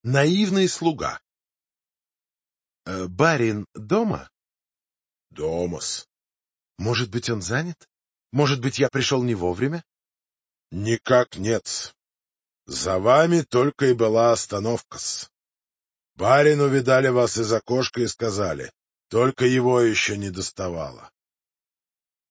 Наивный слуга. Барин дома? Домас. Может быть, он занят? Может быть, я пришел не вовремя? Никак нет. За вами только и была остановка-с. Барин увидали вас из окошка и сказали, только его еще не доставало.